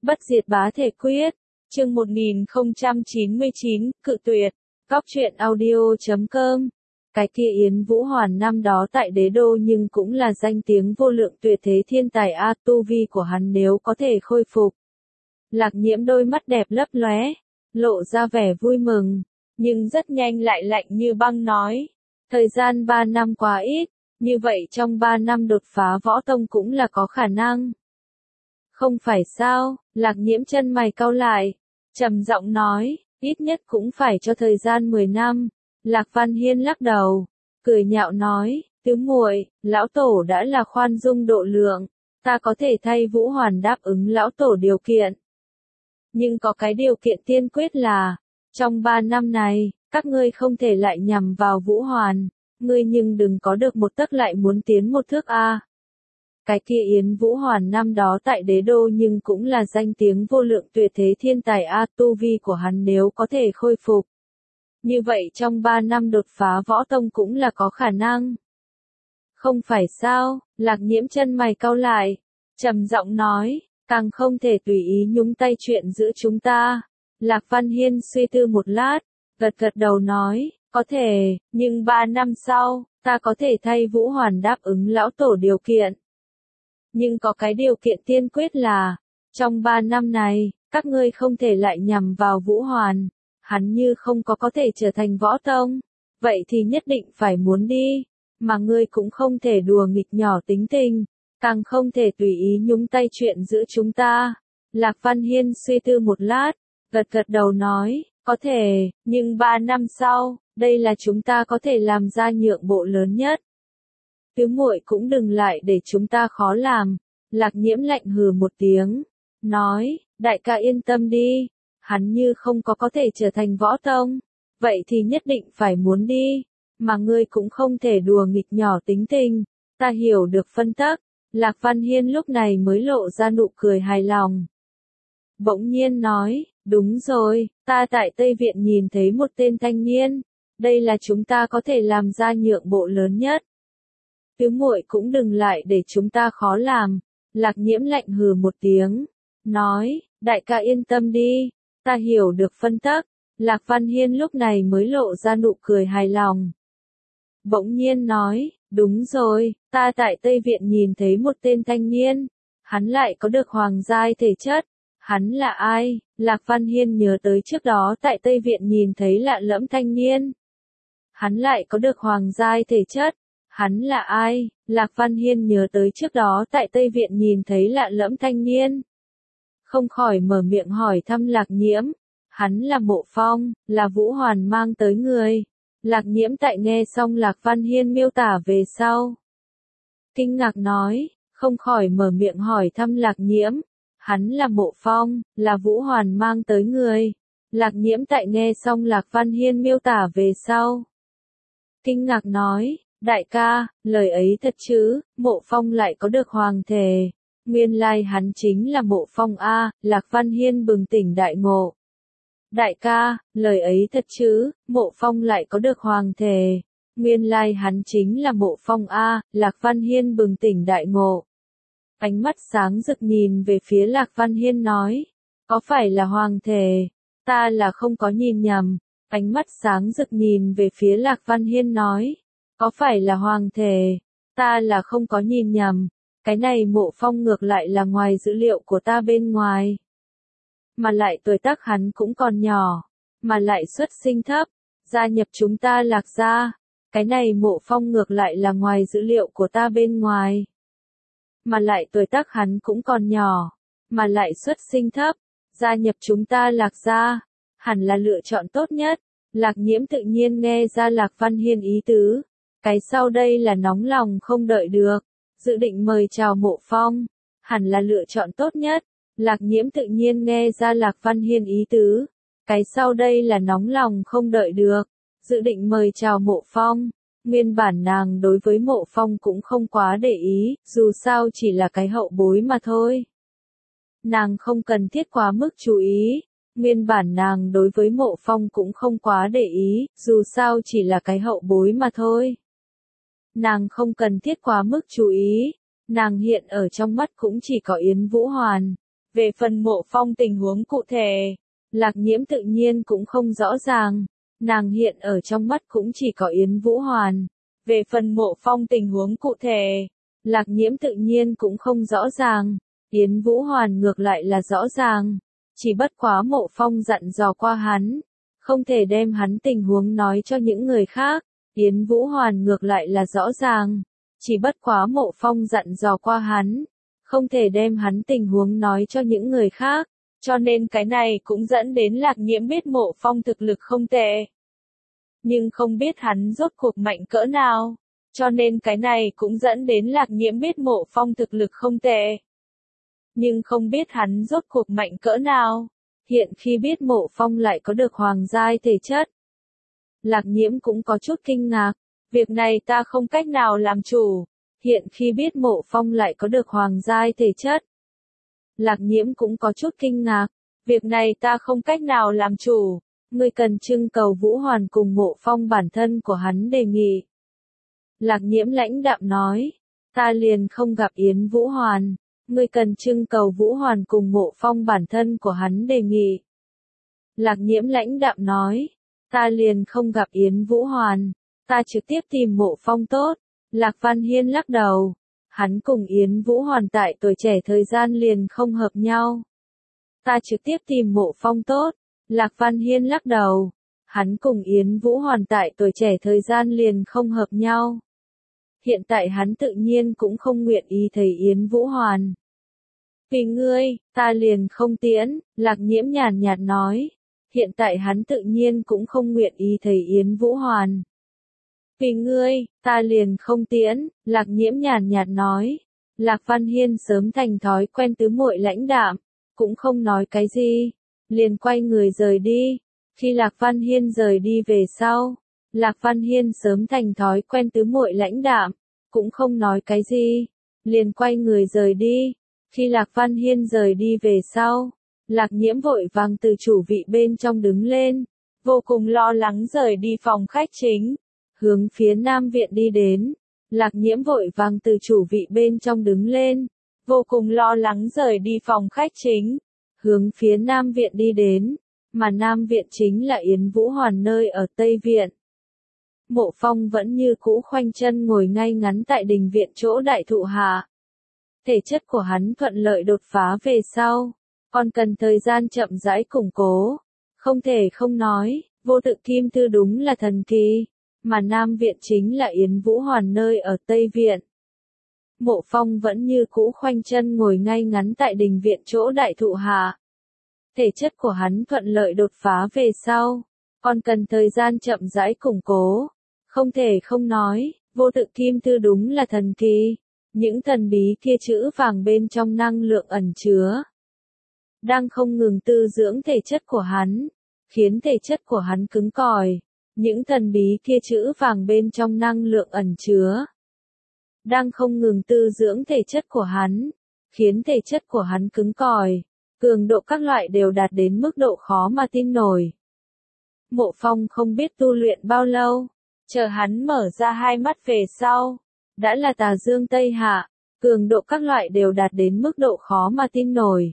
Bất diệt bá thể quyết, chương 1099, cự tuyệt, Cóc truyện audio.com. Cái kia Yến Vũ Hoàn năm đó tại đế đô nhưng cũng là danh tiếng vô lượng tuyệt thế thiên tài a, tu vi của hắn nếu có thể khôi phục. Lạc Nhiễm đôi mắt đẹp lấp lóe, lộ ra vẻ vui mừng, nhưng rất nhanh lại lạnh như băng nói, thời gian 3 năm quá ít, như vậy trong 3 năm đột phá võ tông cũng là có khả năng. Không phải sao? Lạc Nhiễm chân mày cau lại, trầm giọng nói, ít nhất cũng phải cho thời gian 10 năm. Lạc Văn Hiên lắc đầu, cười nhạo nói, tứ muội, lão tổ đã là khoan dung độ lượng, ta có thể thay Vũ Hoàn đáp ứng lão tổ điều kiện. Nhưng có cái điều kiện tiên quyết là, trong 3 năm này, các ngươi không thể lại nhằm vào Vũ Hoàn, ngươi nhưng đừng có được một tấc lại muốn tiến một thước a. Cái kia Yến Vũ Hoàn năm đó tại đế đô nhưng cũng là danh tiếng vô lượng tuyệt thế thiên tài a, tu vi của hắn nếu có thể khôi phục. Như vậy trong 3 năm đột phá võ tông cũng là có khả năng. Không phải sao? Lạc Nhiễm chân mày cau lại, trầm giọng nói, càng không thể tùy ý nhúng tay chuyện giữa chúng ta. Lạc Văn Hiên suy tư một lát, gật gật đầu nói, có thể, nhưng 3 năm sau, ta có thể thay Vũ Hoàn đáp ứng lão tổ điều kiện. Nhưng có cái điều kiện tiên quyết là, trong 3 năm này, các ngươi không thể lại nhằm vào Vũ Hoàn, hắn như không có thể trở thành võ tông, vậy thì nhất định phải muốn đi, mà ngươi cũng không thể đùa nghịch nhỏ tính tình, càng không thể tùy ý nhúng tay chuyện giữa chúng ta. Lạc Văn Hiên suy tư một lát, gật gật đầu nói, có thể, nhưng 3 năm sau, đây là chúng ta có thể làm ra nhượng bộ lớn nhất. Tứ muội cũng đừng lại để chúng ta khó làm. Lạc Nhiễm lạnh hừ một tiếng, nói, đại ca yên tâm đi, hắn như không có thể trở thành võ tông, vậy thì nhất định phải muốn đi, mà ngươi cũng không thể đùa nghịch nhỏ tính tình, ta hiểu được phân tắc. Lạc Văn Hiên lúc này mới lộ ra nụ cười hài lòng. Bỗng nhiên nói, đúng rồi, ta tại Tây Viện nhìn thấy một tên thanh niên, đây là chúng ta có thể làm ra nhượng bộ lớn nhất. Tứ muội cũng đừng lại để chúng ta khó làm. Lạc Nhiễm lạnh hừ một tiếng, nói, đại ca yên tâm đi, ta hiểu được phân tắc. Lạc Văn Hiên lúc này mới lộ ra nụ cười hài lòng. Bỗng nhiên nói, đúng rồi, ta tại Tây Viện nhìn thấy một tên thanh niên, hắn lại có được hoàng giai thể chất. Hắn là ai? Lạc Văn Hiên nhớ tới trước đó tại Tây Viện nhìn thấy lạ lẫm thanh niên. Hắn lại có được hoàng giai thể chất. Hắn là ai? Lạc Văn Hiên nhớ tới trước đó tại Tây Viện nhìn thấy lạ lẫm thanh niên. Không khỏi mở miệng hỏi thăm Lạc Nhiễm. Hắn là Mộ Phong, là Vũ Hoàn mang tới người. Lạc Nhiễm tại nghe xong Lạc Văn Hiên miêu tả về sau. Kinh ngạc nói, không khỏi mở miệng hỏi thăm Lạc Nhiễm. Hắn là Mộ Phong, là Vũ Hoàn mang tới người. Lạc Nhiễm tại nghe xong Lạc Văn Hiên miêu tả về sau. Kinh ngạc nói, đại ca, lời ấy thật chứ, Mộ Phong lại có được hoàng thể. Nguyên lai hắn chính là Mộ Phong a. Lạc Văn Hiên bừng tỉnh đại ngộ. Đại ca, lời ấy thật chứ, Mộ Phong lại có được hoàng thể. Nguyên lai hắn chính là Mộ Phong a. Lạc Văn Hiên bừng tỉnh đại ngộ. Ánh mắt sáng rực nhìn về phía Lạc Văn Hiên nói, có phải là hoàng thể? Ta là không có nhìn nhầm. Ánh mắt sáng rực nhìn về phía Lạc Văn Hiên nói, có phải là hoàng thể? Ta là không có nhìn nhầm. Cái này Mộ Phong ngược lại là ngoài dữ liệu của ta bên ngoài. Mà lại tuổi tác hắn cũng còn nhỏ, mà lại xuất sinh thấp, gia nhập chúng ta Lạc gia. Cái này Mộ Phong ngược lại là ngoài dữ liệu của ta bên ngoài. Mà lại tuổi tác hắn cũng còn nhỏ, mà lại xuất sinh thấp, gia nhập chúng ta Lạc gia, hẳn là lựa chọn tốt nhất. Lạc Nhiễm tự nhiên nghe ra Lạc Văn Hiên ý tứ, cái sau đây là nóng lòng không đợi được, dự định mời chào Mộ Phong, hẳn là lựa chọn tốt nhất. Lạc Nhiễm tự nhiên nghe ra Lạc Văn Hiên ý tứ, cái sau đây là nóng lòng không đợi được, dự định mời chào Mộ Phong. Nguyên bản nàng đối với Mộ Phong cũng không quá để ý, dù sao chỉ là cái hậu bối mà thôi. Nàng không cần thiết quá mức chú ý. Nguyên bản nàng đối với Mộ Phong cũng không quá để ý, dù sao chỉ là cái hậu bối mà thôi. Nàng không cần thiết quá mức chú ý. Nàng hiện ở trong mắt cũng chỉ có Yến Vũ Hoàn. Về phần Mộ Phong tình huống cụ thể, Lạc Nhiễm tự nhiên cũng không rõ ràng, nàng hiện ở trong mắt cũng chỉ có Yến Vũ Hoàn. Về phần Mộ Phong tình huống cụ thể, Lạc Nhiễm tự nhiên cũng không rõ ràng, Yến Vũ Hoàn ngược lại là rõ ràng, chỉ bất quá Mộ Phong dặn dò qua hắn, không thể đem hắn tình huống nói cho những người khác, Yến Vũ Hoàn ngược lại là rõ ràng, chỉ bất quá Mộ Phong dặn dò qua hắn, không thể đem hắn tình huống nói cho những người khác, cho nên cái này cũng dẫn đến Lạc Nhiễm biết Mộ Phong thực lực không tệ. Nhưng không biết hắn rốt cuộc mạnh cỡ nào, cho nên cái này cũng dẫn đến Lạc Nhiễm biết Mộ Phong thực lực không tệ. Nhưng không biết hắn rốt cuộc mạnh cỡ nào, hiện khi biết Mộ Phong lại có được hoàng giai thể chất. Lạc Nhiễm cũng có chút kinh ngạc, việc này ta không cách nào làm chủ, hiện khi biết Mộ Phong lại có được hoàng giai thể chất. Lạc Nhiễm cũng có chút kinh ngạc, việc này ta không cách nào làm chủ, ngươi cần trưng cầu Vũ Hoàn cùng Mộ Phong bản thân của hắn đề nghị. Lạc Nhiễm lãnh đạm nói, ta liền không gặp Yến Vũ Hoàn, ngươi cần trưng cầu Vũ Hoàn cùng Mộ Phong bản thân của hắn đề nghị. Lạc Nhiễm lãnh đạm nói, ta liền không gặp Yến Vũ Hoàn, ta trực tiếp tìm Mộ Phong tốt. Lạc Văn Hiên lắc đầu, hắn cùng Yến Vũ Hoàn tại tuổi trẻ thời gian liền không hợp nhau. Ta trực tiếp tìm Mộ Phong tốt. Lạc Văn Hiên lắc đầu, hắn cùng Yến Vũ Hoàn tại tuổi trẻ thời gian liền không hợp nhau. Hiện tại hắn tự nhiên cũng không nguyện ý thấy Yến Vũ Hoàn. Vì ngươi, ta liền không tiễn, Lạc Nhiễm nhàn nhạt nói. Hiện tại hắn tự nhiên cũng không nguyện ý thấy Yến Vũ Hoàn. Vì ngươi, ta liền không tiễn, Lạc Nhiễm nhàn nhạt nói. Lạc Văn Hiên sớm thành thói quen tứ muội lãnh đạm, cũng không nói cái gì, liền quay người rời đi. Khi Lạc Văn Hiên rời đi về sau, Lạc Văn Hiên sớm thành thói quen tứ muội lãnh đạm, cũng không nói cái gì, liền quay người rời đi. Khi Lạc Văn Hiên rời đi về sau, Lạc Nhiễm vội vàng từ chủ vị bên trong đứng lên, vô cùng lo lắng rời đi phòng khách chính, hướng phía Nam Viện đi đến. Lạc Nhiễm vội vàng từ chủ vị bên trong đứng lên, vô cùng lo lắng rời đi phòng khách chính, hướng phía Nam Viện đi đến, mà Nam Viện chính là Yến Vũ Hoàn nơi ở Tây Viện. Mộ Phong vẫn như cũ khoanh chân ngồi ngay ngắn tại đình viện chỗ đại thụ hạ. Thể chất của hắn thuận lợi đột phá về sau, còn cần thời gian chậm rãi củng cố. Không thể không nói, vô tự kim thư đúng là thần kỳ, mà Nam Viện chính là Yến Vũ Hoàn nơi ở Tây Viện. Mộ Phong vẫn như cũ khoanh chân ngồi ngay ngắn tại đình viện chỗ đại thụ hạ. Thể chất của hắn thuận lợi đột phá về sau, còn cần thời gian chậm rãi củng cố. Không thể không nói, vô tự kim thư đúng là thần kỳ. Những thần bí kia chữ vàng bên trong năng lượng ẩn chứa, đang không ngừng tư dưỡng thể chất của hắn, khiến thể chất của hắn cứng cỏi. Những thần bí kia chữ vàng bên trong năng lượng ẩn chứa, đang không ngừng tư dưỡng thể chất của hắn, khiến thể chất của hắn cứng cỏi, cường độ các loại đều đạt đến mức độ khó mà tin nổi. Mộ Phong không biết tu luyện bao lâu, chờ hắn mở ra hai mắt về sau, đã là tà dương Tây Hạ, cường độ các loại đều đạt đến mức độ khó mà tin nổi.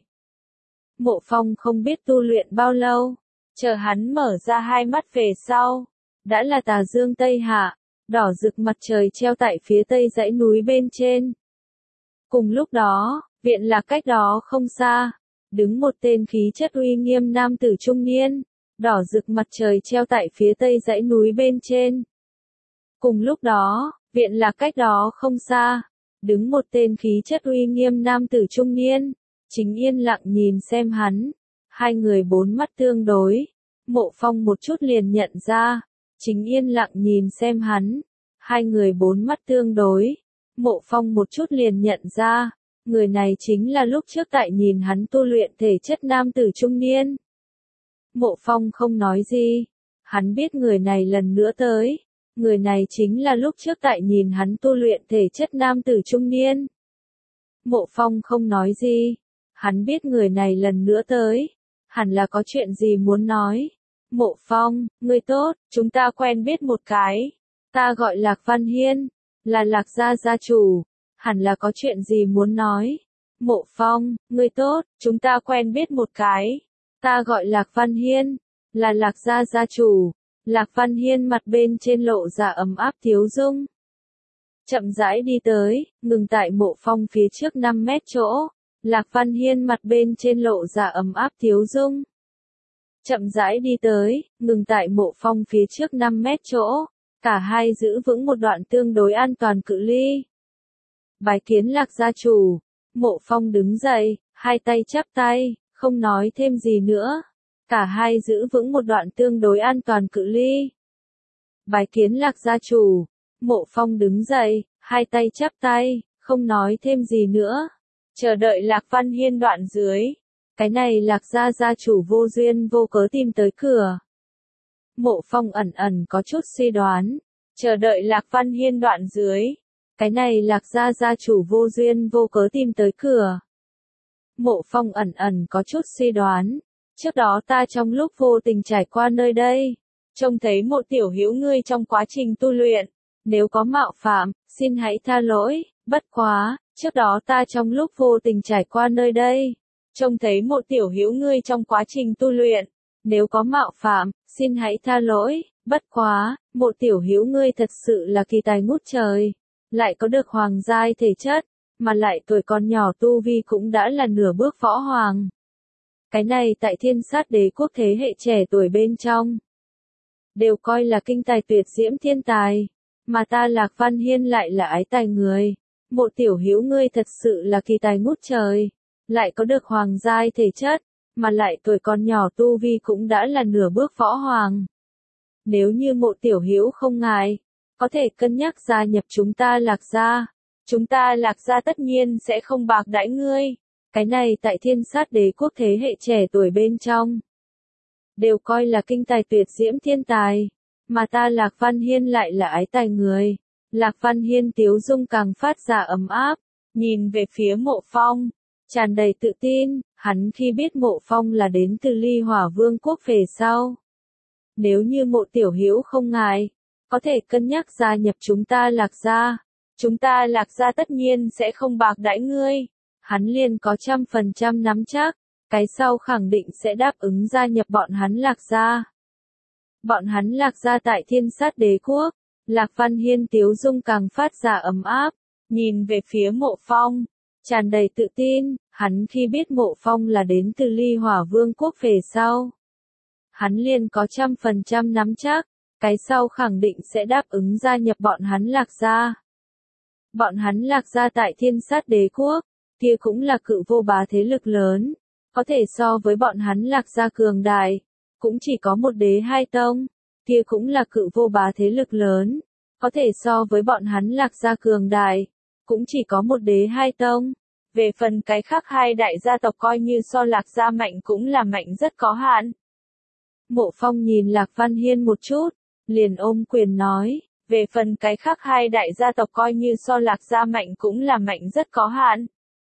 Mộ Phong không biết tu luyện bao lâu, chờ hắn mở ra hai mắt về sau, đã là tà dương Tây Hạ, đỏ rực mặt trời treo tại phía tây dãy núi bên trên. Cùng lúc đó, viện Lạc cách đó không xa, đứng một tên khí chất uy nghiêm nam tử trung niên, đỏ rực mặt trời treo tại phía tây dãy núi bên trên. Cùng lúc đó, viện Lạc cách đó không xa, đứng một tên khí chất uy nghiêm nam tử trung niên, chính yên lặng nhìn xem hắn. Hai người bốn mắt tương đối, Mộ Phong một chút liền nhận ra, chính yên lặng nhìn xem hắn. Hai người bốn mắt tương đối, Mộ Phong một chút liền nhận ra, người này chính là lúc trước tại nhìn hắn tu luyện thể chất nam tử trung niên. Mộ Phong không nói gì, hắn biết người này lần nữa tới, người này chính là lúc trước tại nhìn hắn tu luyện thể chất nam tử trung niên. Mộ Phong không nói gì, hắn biết người này lần nữa tới, hẳn là có chuyện gì muốn nói. Mộ Phong, ngươi tốt, chúng ta quen biết một cái. Ta gọi Lạc Văn Hiên, là Lạc gia gia chủ, hẳn là có chuyện gì muốn nói. Mộ Phong, ngươi tốt, chúng ta quen biết một cái. Ta gọi Lạc Văn Hiên, là Lạc gia gia chủ. Lạc Văn Hiên mặt bên trên lộ ra ấm áp thiếu dung. Chậm rãi đi tới, ngừng tại Mộ Phong phía trước 5 mét chỗ. Lạc Văn Hiên mặt bên trên lộ ra ấm áp thiếu dung. Chậm rãi đi tới, ngừng tại Mộ Phong phía trước 5 mét chỗ. Cả hai giữ vững một đoạn tương đối an toàn cự ly. Bái kiến Lạc gia chủ. Mộ Phong đứng dậy, hai tay chắp tay, không nói thêm gì nữa. Cả hai giữ vững một đoạn tương đối an toàn cự ly. Bái kiến Lạc gia chủ. Mộ Phong đứng dậy, hai tay chắp tay, không nói thêm gì nữa. Chờ đợi Lạc Văn Hiên đoạn dưới. Cái này Lạc gia gia chủ vô duyên vô cớ tìm tới cửa. Mộ Phong ẩn ẩn có chút suy đoán. Chờ đợi Lạc Văn Hiên đoạn dưới. Cái này Lạc gia gia chủ vô duyên vô cớ tìm tới cửa. Mộ Phong ẩn ẩn có chút suy đoán. Trước đó ta trong lúc vô tình trải qua nơi đây. Trông thấy một tiểu hữu ngươi trong quá trình tu luyện. Nếu có mạo phạm, xin hãy tha lỗi. Bất quá, trước đó ta trong lúc vô tình trải qua nơi đây. Trông thấy một tiểu hữu ngươi trong quá trình tu luyện. Nếu có mạo phạm, xin hãy tha lỗi. Bất quá, một tiểu hữu ngươi thật sự là kỳ tài ngút trời. Lại có được hoàng giai thể chất, mà lại tuổi còn nhỏ tu vi cũng đã là nửa bước võ hoàng. Cái này tại Thiên Sát Đế quốc thế hệ trẻ tuổi bên trong, đều coi là kinh tài tuyệt diễm thiên tài, mà ta Lạc Văn Hiên lại là ái tài người. Một tiểu hữu ngươi thật sự là kỳ tài ngút trời, lại có được hoàng giai thể chất, mà lại tuổi còn nhỏ tu vi cũng đã là nửa bước võ hoàng. Nếu như một tiểu hữu không ngại, có thể cân nhắc gia nhập chúng ta Lạc gia. Chúng ta Lạc gia tất nhiên sẽ không bạc đãi ngươi. Cái này tại Thiên Sát Đế quốc thế hệ trẻ tuổi bên trong, đều coi là kinh tài tuyệt diễm thiên tài, mà ta Lạc Văn Hiên lại là ái tài người. Lạc Văn Hiên tiếu dung càng phát ra ấm áp, nhìn về phía Mộ Phong, tràn đầy tự tin. Hắn khi biết Mộ Phong là đến từ Ly Hỏa Vương quốc về sau. Nếu như một tiểu hữu không ngại, có thể cân nhắc gia nhập chúng ta Lạc gia. Chúng ta Lạc gia tất nhiên sẽ không bạc đãi ngươi. Hắn liền có 100% nắm chắc, cái sau khẳng định sẽ đáp ứng gia nhập bọn hắn Lạc gia. Bọn hắn Lạc gia tại Thiên Sát Đế quốc. Lạc Văn Hiên tiếu dung càng phát ra ấm áp, nhìn về phía Mộ Phong, tràn đầy tự tin. Hắn khi biết Mộ Phong là đến từ Ly Hỏa Vương quốc về sau, hắn liền có 100% nắm chắc, cái sau khẳng định sẽ đáp ứng gia nhập bọn hắn Lạc gia. Bọn hắn Lạc gia tại Thiên Sát Đế quốc, kia cũng là cự vô bá thế lực lớn, có thể so với bọn hắn Lạc gia cường đại, cũng chỉ có một đế hai tông, kia cũng là cự vô bá thế lực lớn, có thể so với bọn hắn Lạc gia cường đại, cũng chỉ có một đế hai tông. Về phần cái khác hai đại gia tộc coi như so Lạc gia mạnh cũng là mạnh rất có hạn. Mộ Phong nhìn Lạc Văn Hiên một chút, liền ôm quyền nói, về phần cái khác hai đại gia tộc coi như so Lạc gia mạnh cũng là mạnh rất có hạn.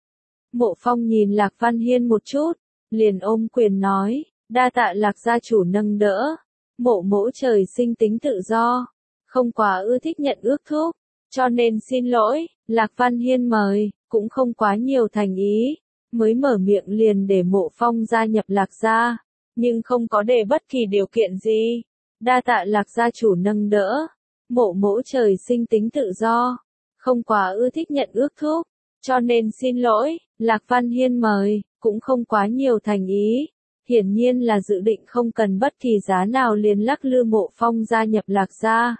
Mộ Phong nhìn Lạc Văn Hiên một chút, liền ôm quyền nói, đa tạ Lạc gia chủ nâng đỡ. Mộ mỗ trời sinh tính tự do, không quá ưa thích nhận ước thúc, cho nên xin lỗi. Lạc Văn Hiên mời, cũng không quá nhiều thành ý, mới mở miệng liền để Mộ Phong gia nhập Lạc gia, nhưng không có để bất kỳ điều kiện gì. Đa tạ Lạc gia chủ nâng đỡ. Mộ mỗ trời sinh tính tự do, không quá ưa thích nhận ước thúc, cho nên xin lỗi. Lạc Văn Hiên mời, cũng không quá nhiều thành ý, hiển nhiên là dự định không cần bất kỳ giá nào liền lắc lư Mộ Phong gia nhập Lạc gia.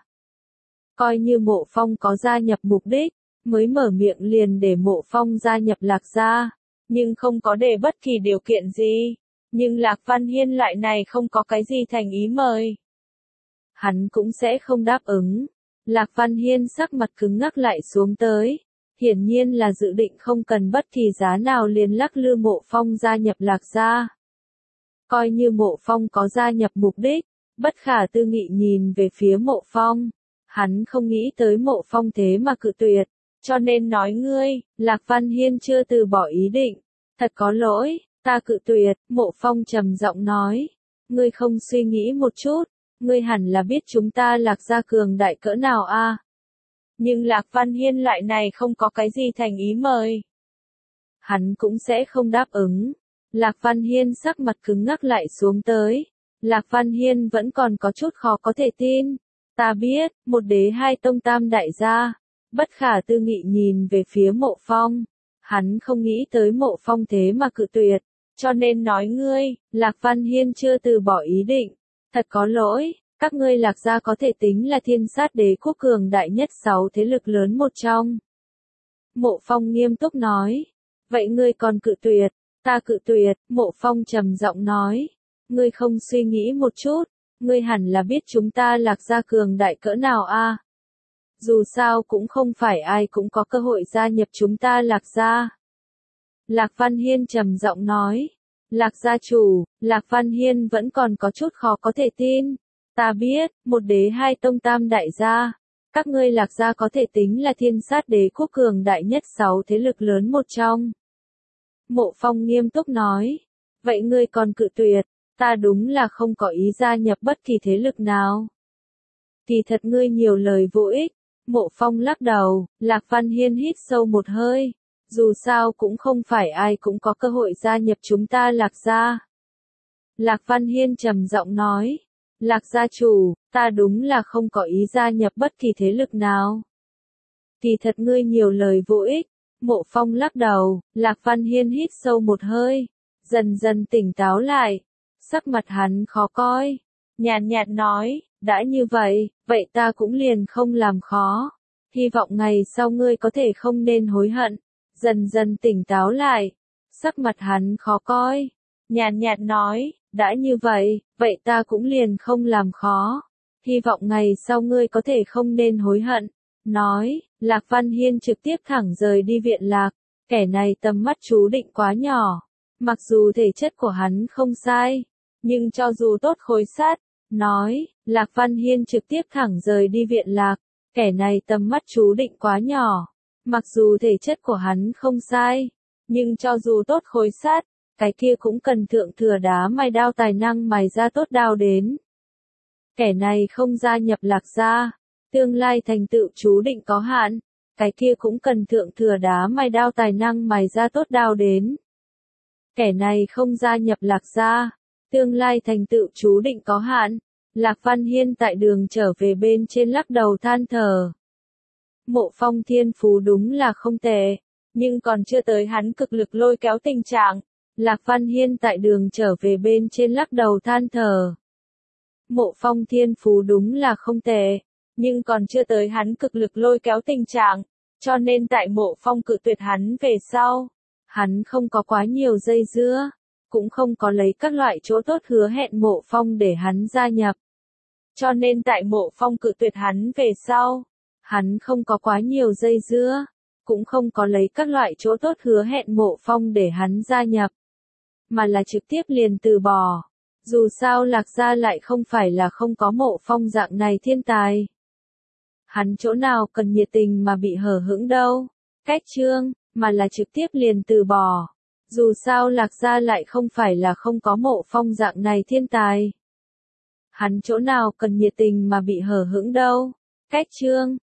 Coi như Mộ Phong có gia nhập mục đích, mới mở miệng liền để Mộ Phong gia nhập Lạc gia, nhưng không có để bất kỳ điều kiện gì. Nhưng Lạc Văn Hiên lại này không có cái gì thành ý mời, hắn cũng sẽ không đáp ứng. Lạc Văn Hiên sắc mặt cứng ngắc lại xuống tới, hiển nhiên là dự định không cần bất kỳ giá nào liền lắc lư Mộ Phong gia nhập Lạc gia. Coi như Mộ Phong có gia nhập mục đích, bất khả tư nghị nhìn về phía Mộ Phong, hắn không nghĩ tới Mộ Phong thế mà cự tuyệt, cho nên nói ngươi. Lạc Văn Hiên chưa từ bỏ ý định, thật có lỗi, ta cự tuyệt. Mộ Phong trầm giọng nói, ngươi không suy nghĩ một chút, ngươi hẳn là biết chúng ta Lạc gia cường đại cỡ nào a. Nhưng Lạc Văn Hiên lại này không có cái gì thành ý mời, hắn cũng sẽ không đáp ứng. Lạc Văn Hiên sắc mặt cứng ngắc lại xuống tới. Lạc Văn Hiên vẫn còn có chút khó có thể tin. Ta biết, một đế hai tông tam đại gia. Bất khả tư nghị nhìn về phía Mộ Phong. Hắn không nghĩ tới Mộ Phong thế mà cự tuyệt. Cho nên nói ngươi, Lạc Văn Hiên chưa từ bỏ ý định. Thật có lỗi, các ngươi Lạc gia có thể tính là thiên sát đế quốc cường đại nhất 6 thế lực lớn một trong. Mộ Phong nghiêm túc nói. Vậy ngươi còn cự tuyệt? Ta cự tuyệt, Mộ Phong trầm giọng nói. Ngươi không suy nghĩ một chút, ngươi hẳn là biết chúng ta Lạc gia cường đại cỡ nào a. Dù sao cũng không phải ai cũng có cơ hội gia nhập chúng ta Lạc gia. Lạc Văn Hiên trầm giọng nói. Lạc gia chủ, Lạc Văn Hiên vẫn còn có chút khó có thể tin. Ta biết, một đế hai tông tam đại gia. Các ngươi Lạc gia có thể tính là thiên sát đế quốc cường đại nhất 6 thế lực lớn một trong. Mộ Phong nghiêm túc nói. Vậy ngươi còn cự tuyệt, ta đúng là không có ý gia nhập bất kỳ thế lực nào. Kỳ thật ngươi nhiều lời vô ích. Mộ Phong lắc đầu, Lạc Văn Hiên hít sâu một hơi. Dù sao cũng không phải ai cũng có cơ hội gia nhập chúng ta Lạc gia. Lạc Văn Hiên trầm giọng nói. Lạc gia chủ, ta đúng là không có ý gia nhập bất kỳ thế lực nào. Kỳ thật ngươi nhiều lời vô ích. Mộ Phong lắc đầu, Lạc Văn Hiên hít sâu một hơi. Dần dần tỉnh táo lại. Sắc mặt hắn khó coi. Nhàn nhạt nói, đã như vậy, vậy ta cũng liền không làm khó. Hy vọng ngày sau ngươi có thể không nên hối hận. Dần dần tỉnh táo lại. Sắc mặt hắn khó coi. Nhàn nhạt nói, đã như vậy, vậy ta cũng liền không làm khó. Hy vọng ngày sau ngươi có thể không nên hối hận. Nói, Lạc Văn Hiên trực tiếp thẳng rời đi viện Lạc. Kẻ này tầm mắt chú định quá nhỏ. Mặc dù thể chất của hắn không sai, nhưng cho dù tốt khối sắt. Nói, Lạc Văn Hiên trực tiếp thẳng rời đi viện Lạc. Kẻ này tầm mắt chú định quá nhỏ. Mặc dù thể chất của hắn không sai, nhưng cho dù tốt khối sắt, cái kia cũng cần thượng thừa đá mài đao tài năng mài ra tốt đao đến. Kẻ này không gia nhập Lạc gia, tương lai thành tựu chú định có hạn, cái kia cũng cần thượng thừa đá mài đao tài năng mài ra tốt đao đến. Kẻ này không gia nhập Lạc gia, tương lai thành tựu chú định có hạn. Lạc Văn Hiên tại đường trở về bên trên lắc đầu than thở. Mộ Phong thiên phú đúng là không tệ, nhưng còn chưa tới hắn cực lực lôi kéo tình trạng. Lạc Văn Hiên tại đường trở về bên trên lắc đầu than thở. Mộ Phong thiên phú đúng là không tệ, nhưng còn chưa tới hắn cực lực lôi kéo tình trạng, cho nên tại Mộ Phong cự tuyệt hắn về sau, hắn không có quá nhiều dây dưa, cũng không có lấy các loại chỗ tốt hứa hẹn Mộ Phong để hắn gia nhập. Cho nên tại Mộ Phong cự tuyệt hắn về sau, hắn không có quá nhiều dây dưa, cũng không có lấy các loại chỗ tốt hứa hẹn Mộ Phong để hắn gia nhập, mà là trực tiếp liền từ bỏ. Dù sao Lạc gia lại không phải là không có Mộ Phong dạng này thiên tài. Hắn chỗ nào cần nhiệt tình mà bị hờ hững đâu. Cách chương, mà là trực tiếp liền từ bỏ. Dù sao Lạc gia lại không phải là không có Mộ Phong dạng này thiên tài. Hắn chỗ nào cần nhiệt tình mà bị hờ hững đâu. Cách chương,